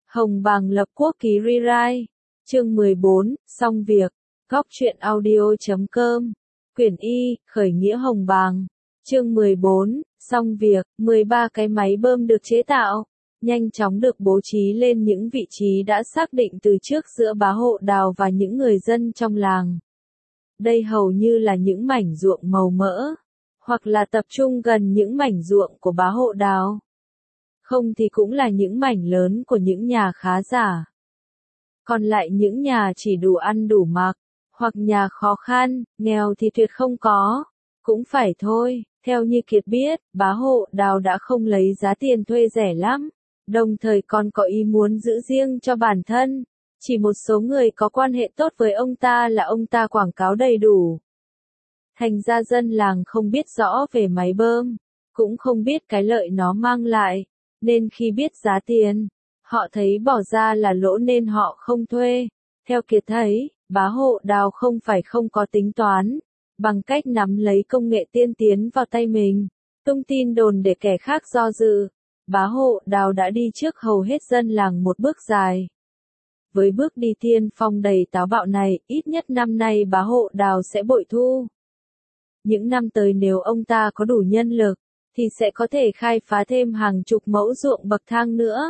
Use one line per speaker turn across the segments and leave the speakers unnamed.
Hồng Bàng lập quốc ký rewrite. Chương 14, xong việc. Góc truyện audio.com. Quyển Y, khởi nghĩa Hồng Bàng. Chương 14, xong việc. 13 cái máy bơm được chế tạo, nhanh chóng được bố trí lên những vị trí đã xác định từ trước giữa Bá Hộ Đào và những người dân trong làng. Đây hầu như là những mảnh ruộng màu mỡ, hoặc là tập trung gần những mảnh ruộng của Bá Hộ Đào. Không thì cũng là những mảnh lớn của những nhà khá giả. Còn lại những nhà chỉ đủ ăn đủ mặc, hoặc nhà khó khăn, nghèo thì tuyệt không có. Cũng phải thôi, theo như Kiệt biết, Bá Hộ Đào đã không lấy giá tiền thuê rẻ lắm, đồng thời còn có ý muốn giữ riêng cho bản thân. Chỉ một số người có quan hệ tốt với ông ta là ông ta quảng cáo đầy đủ. Thành ra dân làng không biết rõ về máy bơm, cũng không biết cái lợi nó mang lại, nên khi biết giá tiền, họ thấy bỏ ra là lỗ nên họ không thuê. Theo Kiệt thấy, Bá Hộ Đào không phải không có tính toán, bằng cách nắm lấy công nghệ tiên tiến vào tay mình, tung tin đồn để kẻ khác do dự. Bá Hộ Đào đã đi trước hầu hết dân làng một bước dài. Với bước đi tiên phong đầy táo bạo này, ít nhất năm nay Bá Hộ Đào sẽ bội thu. Những năm tới nếu ông ta có đủ nhân lực, thì sẽ có thể khai phá thêm hàng chục mẫu ruộng bậc thang nữa.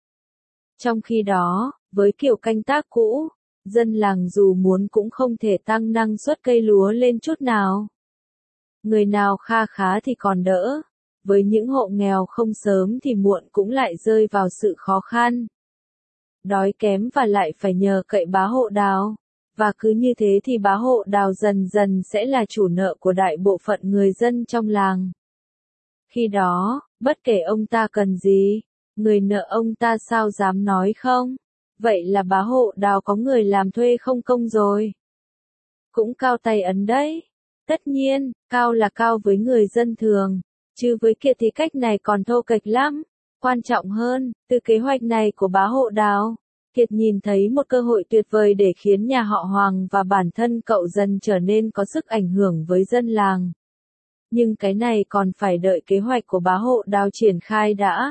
Trong khi đó, với kiểu canh tác cũ, dân làng dù muốn cũng không thể tăng năng suất cây lúa lên chút nào. Người nào kha khá thì còn đỡ, với những hộ nghèo không sớm thì muộn cũng lại rơi vào sự khó khăn. Đói kém và lại phải nhờ cậy Bá Hộ Đào. Và cứ như thế thì Bá Hộ Đào dần dần sẽ là chủ nợ của đại bộ phận người dân trong làng. Khi đó, bất kể ông ta cần gì, người nợ ông ta sao dám nói không? Vậy là Bá Hộ Đào có người làm thuê không công rồi. Cũng cao tay ấn đấy. Tất nhiên, cao là cao với người dân thường, chứ với Kiệt thì cách này còn thô kệch lắm. Quan trọng hơn, từ kế hoạch này của Bá Hộ Đào, Kiệt nhìn thấy một cơ hội tuyệt vời để khiến nhà họ Hoàng và bản thân cậu dần trở nên có sức ảnh hưởng với dân làng. Nhưng cái này còn phải đợi kế hoạch của Bá Hộ Đào triển khai đã.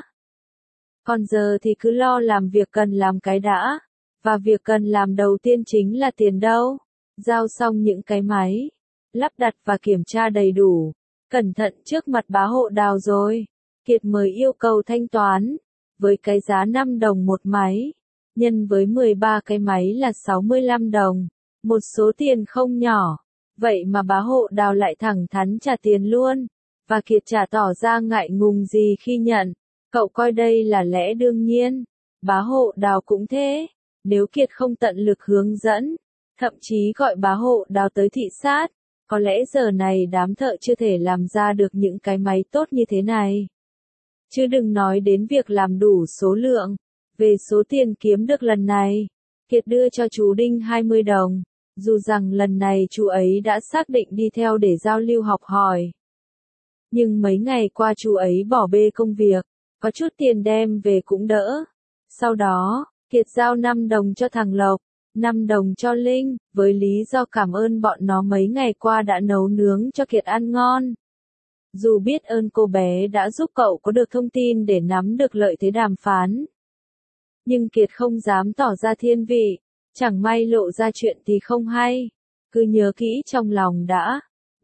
Còn giờ thì cứ lo làm việc cần làm cái đã. Và việc cần làm đầu tiên chính là tiền đâu. Giao xong những cái máy, lắp đặt và kiểm tra đầy đủ, cẩn thận trước mặt Bá Hộ Đào rồi, Kiệt mới yêu cầu thanh toán. Với cái giá 5 đồng một máy, nhân với 13 cái máy là 65 đồng, một số tiền không nhỏ. Vậy mà Bá Hộ Đào lại thẳng thắn trả tiền luôn, và Kiệt chả tỏ ra ngại ngùng gì khi nhận, cậu coi đây là lẽ đương nhiên. Bá Hộ Đào cũng thế, nếu Kiệt không tận lực hướng dẫn, thậm chí gọi Bá Hộ Đào tới thị sát, có lẽ giờ này đám thợ chưa thể làm ra được những cái máy tốt như thế này. Chứ đừng nói đến việc làm đủ số lượng. Về số tiền kiếm được lần này, Kiệt đưa cho chú Đinh 20 đồng, dù rằng lần này chú ấy đã xác định đi theo để giao lưu học hỏi. Nhưng mấy ngày qua chú ấy bỏ bê công việc, có chút tiền đem về cũng đỡ. Sau đó, Kiệt giao 5 đồng cho thằng Lộc, 5 đồng cho Linh, với lý do cảm ơn bọn nó mấy ngày qua đã nấu nướng cho Kiệt ăn ngon. Dù biết ơn cô bé đã giúp cậu có được thông tin để nắm được lợi thế đàm phán, nhưng Kiệt không dám tỏ ra thiên vị, chẳng may lộ ra chuyện thì không hay. Cứ nhớ kỹ trong lòng đã.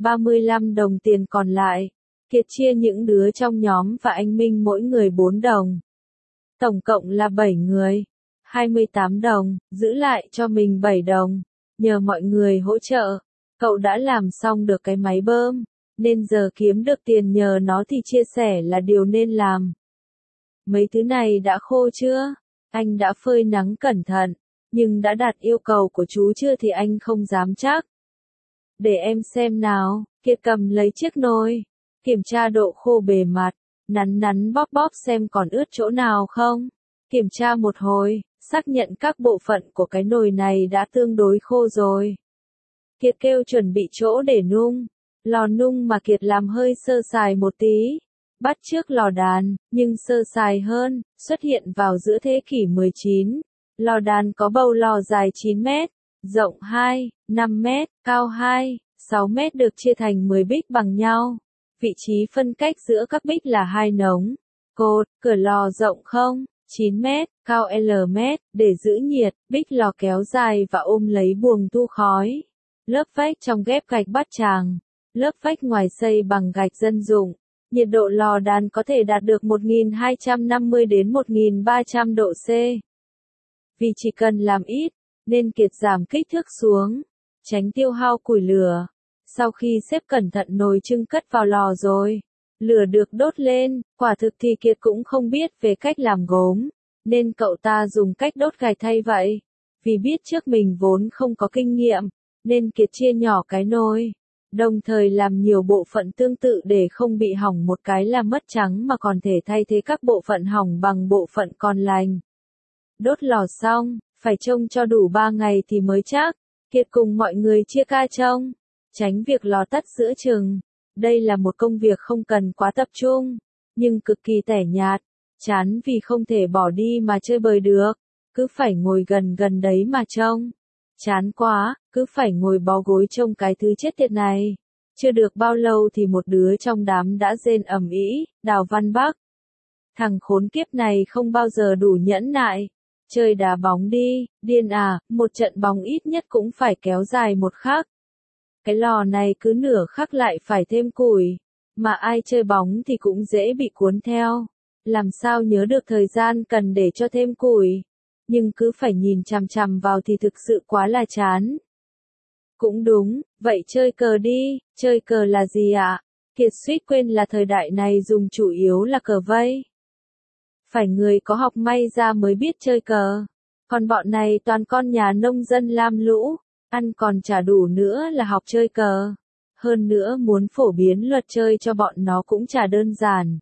35 đồng tiền còn lại, Kiệt chia những đứa trong nhóm và anh Minh mỗi người 4 đồng. Tổng cộng là 7 người, 28 đồng, giữ lại cho mình 7 đồng. Nhờ mọi người hỗ trợ, cậu đã làm xong được cái máy bơm, nên giờ kiếm được tiền nhờ nó thì chia sẻ là điều nên làm. Mấy thứ này đã khô chưa? Anh đã phơi nắng cẩn thận, nhưng đã đạt yêu cầu của chú chưa thì anh không dám chắc. Để em xem nào. Kiệt cầm lấy chiếc nồi, kiểm tra độ khô bề mặt, nắn nắn bóp bóp xem còn ướt chỗ nào không. Kiểm tra một hồi, xác nhận các bộ phận của cái nồi này đã tương đối khô rồi. Kiệt kêu chuẩn bị chỗ để nung. Lò nung mà Kiệt làm hơi sơ sài một tí, bắt chước lò đàn, nhưng sơ sài hơn, xuất hiện vào giữa thế kỷ 19. Lò đàn có bầu lò dài 9 mét, rộng 2, 5 mét, cao 2, 6 mét được chia thành 10 bích bằng nhau. Vị trí phân cách giữa các bích là 2 nống, cột, cửa lò rộng không, 9 mét, cao L mét, để giữ nhiệt, bích lò kéo dài và ôm lấy buồng thu khói. Lớp vách trong ghép gạch bát tràng. Lớp vách ngoài xây bằng gạch dân dụng. Nhiệt độ lò đan có thể đạt được 1250 đến 1300 độ C. Vì chỉ cần làm ít, nên Kiệt giảm kích thước xuống, tránh tiêu hao củi lửa. Sau khi xếp cẩn thận nồi trưng cất vào lò rồi, lửa được đốt lên, quả thực thì Kiệt cũng không biết về cách làm gốm, nên cậu ta dùng cách đốt gạch thay vậy. Vì biết trước mình vốn không có kinh nghiệm, nên Kiệt chia nhỏ cái nồi, đồng thời làm nhiều bộ phận tương tự để không bị hỏng một cái là mất trắng mà còn thể thay thế các bộ phận hỏng bằng bộ phận còn lành. Đốt lò xong, phải trông cho đủ 3 ngày thì mới chắc. Kiệt cùng mọi người chia ca trông, tránh việc lò tắt giữa chừng. Đây là một công việc không cần quá tập trung, nhưng cực kỳ tẻ nhạt, chán vì không thể bỏ đi mà chơi bời được, cứ phải ngồi gần gần đấy mà trông. Chán quá, cứ phải ngồi bó gối trông cái thứ chết tiệt này. Chưa được bao lâu thì một đứa trong đám đã rên ầm ĩ, Đào Văn Bắc. Thằng khốn kiếp này không bao giờ đủ nhẫn nại. Chơi đá bóng đi, điên à, một trận bóng ít nhất cũng phải kéo dài một khắc. Cái lò này cứ nửa khắc lại phải thêm củi, mà ai chơi bóng thì cũng dễ bị cuốn theo. Làm sao nhớ được thời gian cần để cho thêm củi, nhưng cứ phải nhìn chằm chằm vào thì thực sự quá là chán. Cũng đúng, vậy chơi cờ đi, chơi cờ là gì ạ? Kiệt suýt quên là thời đại này dùng chủ yếu là cờ vây. Phải người có học may ra mới biết chơi cờ. Còn bọn này toàn con nhà nông dân lam lũ, ăn còn chả đủ nữa là học chơi cờ. Hơn nữa muốn phổ biến luật chơi cho bọn nó cũng chả đơn giản.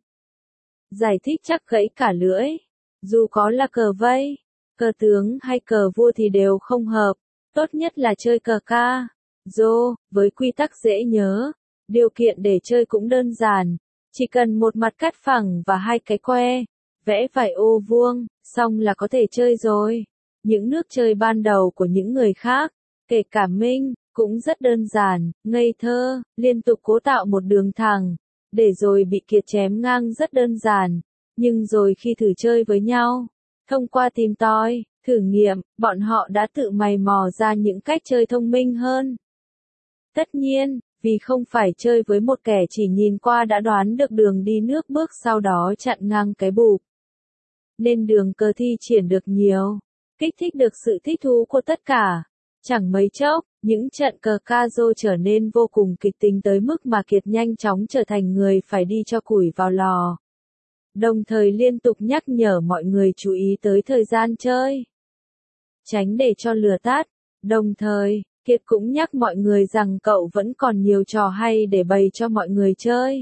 Giải thích chắc gãy cả lưỡi. Dù có là cờ vây, cờ tướng hay cờ vua thì đều không hợp. Tốt nhất là chơi cờ ca, rô, với quy tắc dễ nhớ. Điều kiện để chơi cũng đơn giản. Chỉ cần một mặt cắt phẳng và hai cái que. Vẽ vài ô vuông, xong là có thể chơi rồi. Những nước chơi ban đầu của những người khác, kể cả Minh, cũng rất đơn giản, ngây thơ, liên tục cố tạo một đường thẳng, để rồi bị Kiệt chém ngang rất đơn giản. Nhưng rồi khi thử chơi với nhau, thông qua tìm tòi, thử nghiệm, bọn họ đã tự mày mò ra những cách chơi thông minh hơn. Tất nhiên, vì không phải chơi với một kẻ chỉ nhìn qua đã đoán được đường đi nước bước sau đó chặn ngang cái bụp, nên đường cờ thi triển được nhiều, kích thích được sự thích thú của tất cả. Chẳng mấy chốc, những trận cờ ca rô trở nên vô cùng kịch tính tới mức mà Kiệt nhanh chóng trở thành người phải đi cho củi vào lò. Đồng thời liên tục nhắc nhở mọi người chú ý tới thời gian chơi, tránh để cho lửa tắt. Đồng thời, Kiệt cũng nhắc mọi người rằng cậu vẫn còn nhiều trò hay để bày cho mọi người chơi.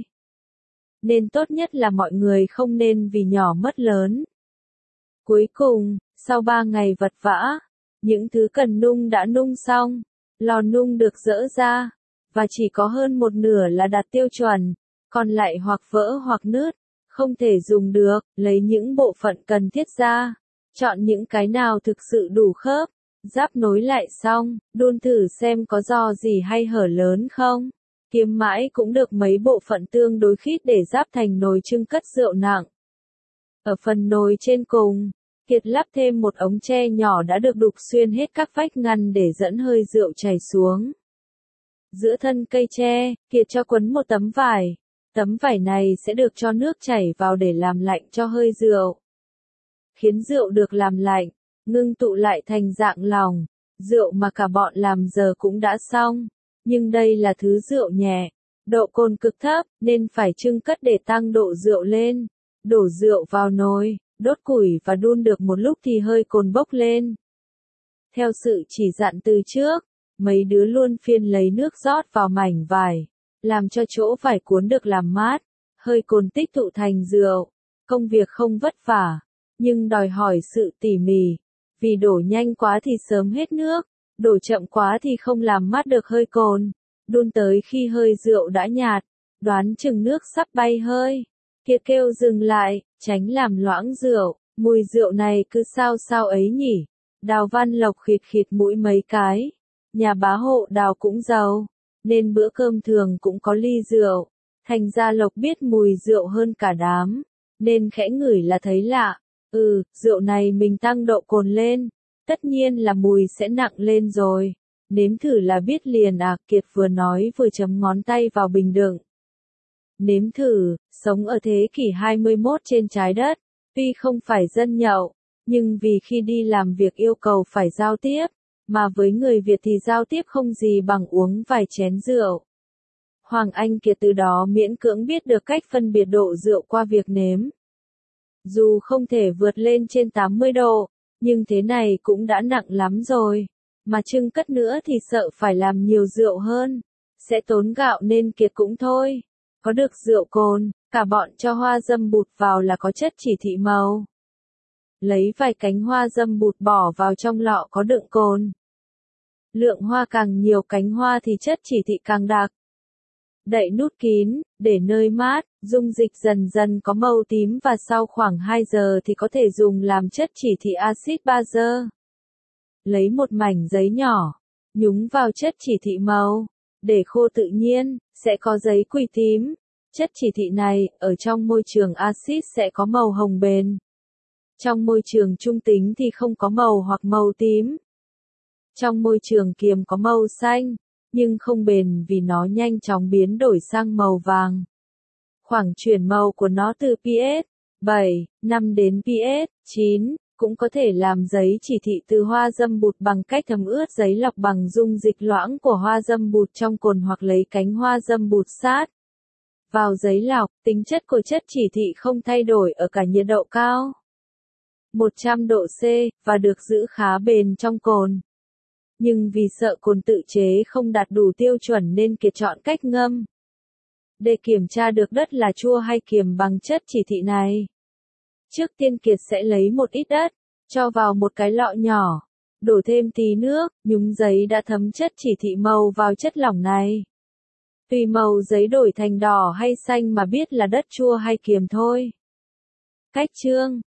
Nên tốt nhất là mọi người không nên vì nhỏ mất lớn. Cuối cùng, sau 3 ngày vật vã, những thứ cần nung đã nung xong, lò nung được dỡ ra, và chỉ có hơn một nửa là đạt tiêu chuẩn, còn lại hoặc vỡ hoặc nứt, không thể dùng được, lấy những bộ phận cần thiết ra, chọn những cái nào thực sự đủ khớp, ráp nối lại xong, đun thử xem có do gì hay hở lớn không. Kiếm mãi cũng được mấy bộ phận tương đối khít để ráp thành nồi trưng cất rượu nặng. Ở phần nồi trên cùng, Kiệt lắp thêm một ống tre nhỏ đã được đục xuyên hết các vách ngăn để dẫn hơi rượu chảy xuống. Giữa thân cây tre, Kiệt cho quấn một tấm vải. Tấm vải này sẽ được cho nước chảy vào để làm lạnh cho hơi rượu. Khiến rượu được làm lạnh, ngưng tụ lại thành dạng lỏng. Rượu mà cả bọn làm giờ cũng đã xong. Nhưng đây là thứ rượu nhẹ, độ cồn cực thấp, nên phải chưng cất để tăng độ rượu lên. Đổ rượu vào nồi, đốt củi và đun được một lúc thì hơi cồn bốc lên. Theo sự chỉ dặn từ trước, mấy đứa luôn phiên lấy nước rót vào mảnh vải, làm cho chỗ vải cuốn được làm mát, hơi cồn tích tụ thành rượu. Công việc không vất vả, nhưng đòi hỏi sự tỉ mỉ, vì đổ nhanh quá thì sớm hết nước, đổ chậm quá thì không làm mát được hơi cồn. Đun tới khi hơi rượu đã nhạt, đoán chừng nước sắp bay hơi, Kiệt kêu dừng lại, tránh làm loãng rượu. Mùi rượu này cứ sao sao ấy nhỉ. Đào Văn Lộc khịt khịt mũi mấy cái. Nhà bá hộ Đào cũng giàu, nên bữa cơm thường cũng có ly rượu. Thành ra Lộc biết mùi rượu hơn cả đám, nên khẽ ngửi là thấy lạ. Rượu này mình tăng độ cồn lên, tất nhiên là mùi sẽ nặng lên rồi. Nếm thử là biết liền à, Kiệt vừa nói vừa chấm ngón tay vào bình đựng. Nếm thử, sống ở thế kỷ 21 trên trái đất, tuy không phải dân nhậu, nhưng vì khi đi làm việc yêu cầu phải giao tiếp, mà với người Việt thì giao tiếp không gì bằng uống vài chén rượu. Hoàng Anh Kiệt từ đó miễn cưỡng biết được cách phân biệt độ rượu qua việc nếm. Dù không thể vượt lên trên 80 độ, nhưng thế này cũng đã nặng lắm rồi. Mà trưng cất nữa thì sợ phải làm nhiều rượu hơn, sẽ tốn gạo nên Kiệt cũng thôi. Có được rượu cồn, cả bọn cho hoa dâm bụt vào là có chất chỉ thị màu. Lấy vài cánh hoa dâm bụt bỏ vào trong lọ có đựng cồn. Lượng hoa càng nhiều cánh hoa thì chất chỉ thị càng đặc. Đậy nút kín, để nơi mát, dung dịch dần dần có màu tím và sau khoảng 2 giờ thì có thể dùng làm chất chỉ thị axit bazơ. Lấy một mảnh giấy nhỏ, nhúng vào chất chỉ thị màu, để khô tự nhiên, sẽ có giấy quỳ tím. Chất chỉ thị này, ở trong môi trường axit sẽ có màu hồng bền. Trong môi trường trung tính thì không có màu hoặc màu tím. Trong môi trường kiềm có màu xanh, nhưng không bền vì nó nhanh chóng biến đổi sang màu vàng. Khoảng chuyển màu của nó từ pH 7, 5 đến pH 9, cũng có thể làm giấy chỉ thị từ hoa dâm bụt bằng cách thấm ướt giấy lọc bằng dung dịch loãng của hoa dâm bụt trong cồn hoặc lấy cánh hoa dâm bụt sát vào giấy lọc. Tính chất của chất chỉ thị không thay đổi ở cả nhiệt độ cao 100 độ C, và được giữ khá bền trong cồn. Nhưng vì sợ cồn tự chế không đạt đủ tiêu chuẩn nên Kiệt chọn cách ngâm. Để kiểm tra được đất là chua hay kiềm bằng chất chỉ thị này. Trước tiên Kiệt sẽ lấy một ít đất, cho vào một cái lọ nhỏ, đổ thêm tí nước, nhúng giấy đã thấm chất chỉ thị màu vào chất lỏng này. Tùy màu giấy đổi thành đỏ hay xanh mà biết là đất chua hay kiềm thôi. Cách chưng.